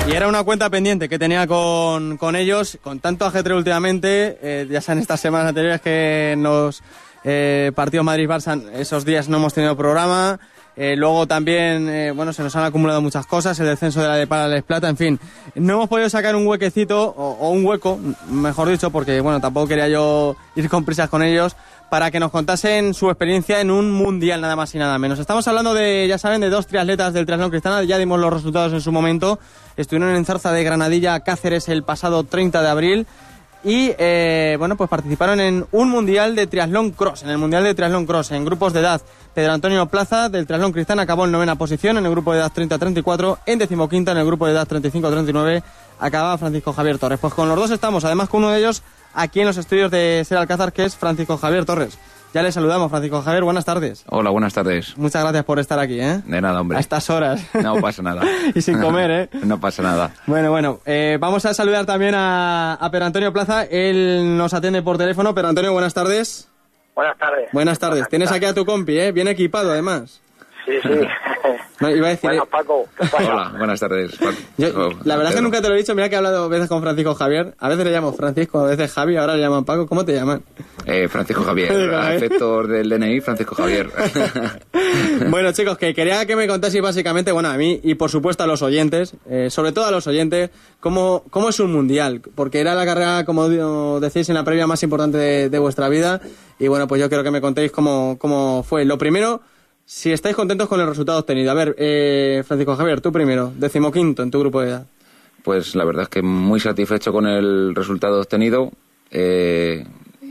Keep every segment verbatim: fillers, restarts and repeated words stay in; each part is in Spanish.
Y era una cuenta pendiente que tenía con, con ellos, con tanto ajetreo últimamente, eh, ya sean estas semanas anteriores que en los eh, partidos Madrid-Barça, esos días no hemos tenido programa, eh, luego también, eh, bueno, se nos han acumulado muchas cosas, el descenso de la de Parales Plata, en fin, no hemos podido sacar un huequecito, o, o un hueco, mejor dicho, porque, bueno, tampoco quería yo ir con prisas con ellos, para que nos contasen su experiencia en un mundial, nada más y nada menos. Estamos hablando de, ya saben, de dos triatletas del triatlón Cristana, ya dimos los resultados en su momento. Estuvieron en Zarza de Granadilla, Cáceres, el pasado treinta de abril y, eh, bueno, pues participaron en un mundial de triatlón cross, en el mundial de triatlón cross, en grupos de edad. Pedro Antonio Plaza, del triatlón Cristana, acabó en novena posición en el grupo de edad treinta a treinta y cuatro, en decimoquinta en el grupo de edad treinta y cinco a treinta y nueve, acababa Francisco Javier Torres. Pues con los dos estamos, además con uno de ellos aquí en los estudios de Ser Alcázar, que es Francisco Javier Torres. Ya le saludamos, Francisco Javier, buenas tardes. Hola, buenas tardes. Muchas gracias por estar aquí, ¿eh? De nada, hombre. A estas horas. No pasa nada. Y sin comer, ¿eh? No pasa nada. Bueno, bueno, eh, vamos a saludar también a, a Pedro Antonio Plaza, él nos atiende por teléfono. Pedro Antonio, buenas tardes. Buenas tardes. Buenas tardes. Tienes aquí a tu compi, ¿eh? Bien equipado, además. Sí, sí. No, iba a decir... Bueno, Paco, ¿qué pasa? Hola, buenas tardes. Yo, oh, la verdad es que Pedro. nunca te lo he dicho, mira que he hablado veces con Francisco Javier, a veces le llamo Francisco, a veces Javi, ahora le llaman Paco. ¿Cómo te llaman? Eh, Francisco Javier, a efectos del D N I, Francisco Javier. Bueno, chicos, que quería que me contaseis básicamente, bueno, a mí y por supuesto a los oyentes, eh, sobre todo a los oyentes, cómo, cómo es un mundial, porque era la carrera, como decís, en la previa más importante de, de vuestra vida, y bueno, pues yo quiero que me contéis cómo, cómo fue. Lo primero, si estáis contentos con el resultado obtenido. A ver, eh, Francisco Javier, tú primero, decimoquinto en tu grupo de edad. Pues la verdad es que muy satisfecho con el resultado obtenido eh,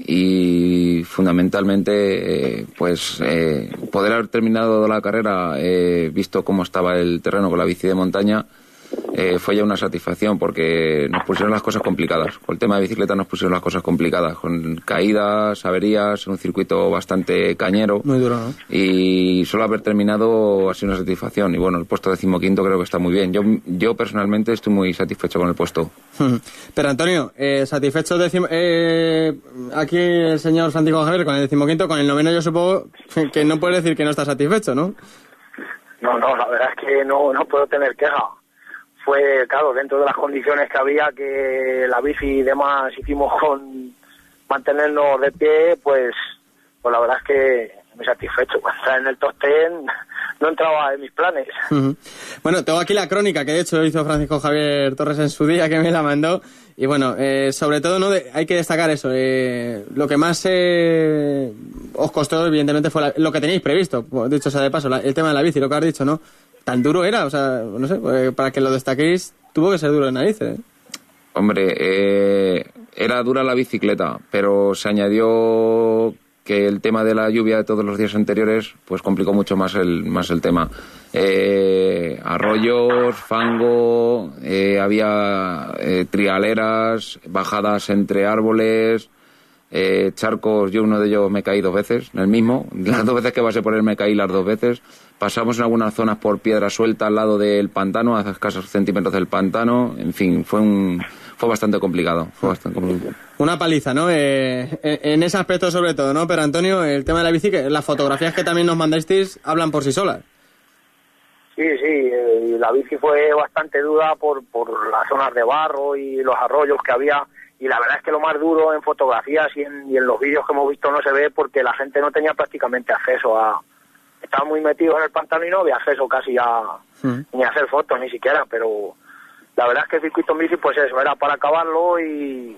y fundamentalmente eh, pues eh, poder haber terminado la carrera eh, visto cómo estaba el terreno con la bici de montaña eh, fue ya una satisfacción porque nos pusieron las cosas complicadas. Con el tema de bicicleta nos pusieron las cosas complicadas, con caídas, averías, en un circuito bastante cañero. Muy duro, ¿no? Y solo haber terminado ha sido una satisfacción. Y bueno, el puesto decimoquinto creo que está muy bien. Yo, yo personalmente estoy muy satisfecho con el puesto. Pero Antonio, eh, satisfecho decimo, eh, aquí el señor Francisco Javier con el decimoquinto, con el noveno yo supongo que no puede decir que no está satisfecho, ¿no? No, no, la verdad es que no, no puedo tener queja. Fue, claro, dentro de las condiciones que había, que la bici y demás hicimos con mantenernos de pie, pues, pues la verdad es que muy satisfecho. Estar en el top ten no entraba en mis planes. Uh-huh. Bueno, tengo aquí la crónica que de hecho hizo Francisco Javier Torres en su día, que me la mandó. Y bueno, eh, sobre todo no de, hay que destacar eso. Eh, lo que más eh, os costó, evidentemente, fue la, lo que teníais previsto. Dicho sea de paso, la, el tema de la bici, lo que has dicho, ¿no? Tan duro era, o sea, no sé, eh, para que lo destaquéis, tuvo que ser duro de narices, ¿eh? Hombre, eh, era dura la bicicleta, pero se añadió que el tema de la lluvia de todos los días anteriores pues complicó mucho más el más el tema. Eh, arroyos, fango, eh, había eh, trialeras, bajadas entre árboles, eh, charcos. Yo uno de ellos me caí dos veces, en el mismo. Las dos veces que pasé por él me caí las dos veces. Pasamos en algunas zonas por piedra suelta al lado del pantano, a escasos centímetros del pantano. En fin, fue un fue bastante complicado. Fue bastante complicado. Una paliza, ¿no? Eh, en ese aspecto sobre todo, ¿no? Pero Antonio, el tema de la bici, que las fotografías que también nos mandasteis hablan por sí solas. Sí, sí, eh, la bici fue bastante dura por, por las zonas de barro y los arroyos que había. Y la verdad es que lo más duro en fotografías y en, y en los vídeos que hemos visto no se ve porque la gente no tenía prácticamente acceso a... Estaban muy metidos en el pantano y no había acceso casi a... Mm. ni a hacer fotos ni siquiera, pero la verdad es que el circuito en bici, pues eso, era para acabarlo y...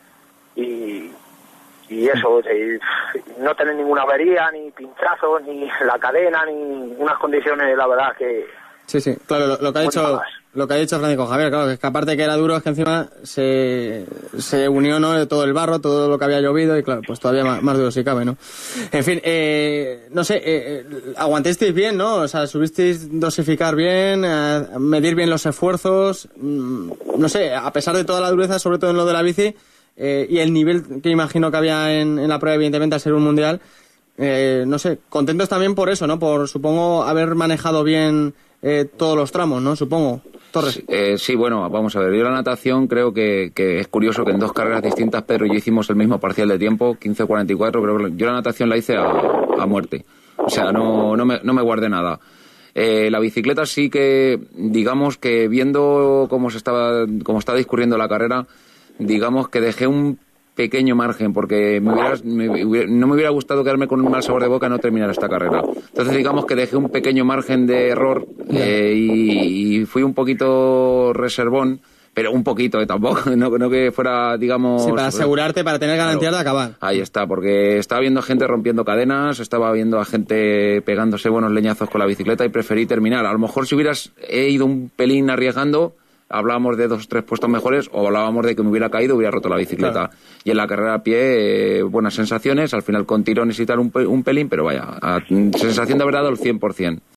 y, y eso, eh, no tener ninguna avería, ni pinchazos, ni la cadena, ni unas condiciones, la verdad que... Sí, sí, claro, lo, lo que ha dicho lo que ha dicho Francisco Javier, claro, que es que aparte de que era duro, es que encima se, se unió, ¿no?, de todo el barro, todo lo que había llovido, y claro, pues todavía más, más duro si cabe, ¿no? En fin, eh, no sé, eh, aguantasteis bien, ¿no? O sea, subisteis dosificar bien, eh, medir bien los esfuerzos, mmm, no sé, a pesar de toda la dureza, sobre todo en lo de la bici, eh, y el nivel que imagino que había en, en la prueba, evidentemente, al ser un mundial, eh, no sé, contentos también por eso, ¿no? Por, supongo, haber manejado bien eh, todos los tramos, ¿no? Supongo. Torres. Sí, eh, sí, bueno, vamos a ver. Yo la natación creo que, que es curioso que en dos carreras distintas Pedro y yo hicimos el mismo parcial de tiempo, quince cuarenta y cuatro, pero yo la natación la hice a, a muerte. O sea, no, no, me, no me guardé nada. Eh, la bicicleta sí que, digamos que viendo cómo se estaba, cómo estaba discurriendo la carrera, digamos que dejé un pequeño margen, porque me hubiera, me hubiera, no me hubiera gustado quedarme con un mal sabor de boca y no terminar esta carrera. Entonces digamos que dejé un pequeño margen de error eh, y, y fui un poquito reservón, pero un poquito, eh, tampoco, no, no que fuera, digamos... Sí, para asegurarte, para tener garantía claro, de acabar. Ahí está, porque estaba viendo gente rompiendo cadenas, estaba viendo a gente pegándose buenos leñazos con la bicicleta y preferí terminar. A lo mejor si hubieras he ido un pelín arriesgando, hablábamos de dos o tres puestos mejores, o hablábamos de que me hubiera caído, hubiera roto la bicicleta. Claro. Y en la carrera a pie, eh, buenas sensaciones, al final con tirones y tal un, un pelín, pero vaya, a, sensación de haber dado el cien por ciento.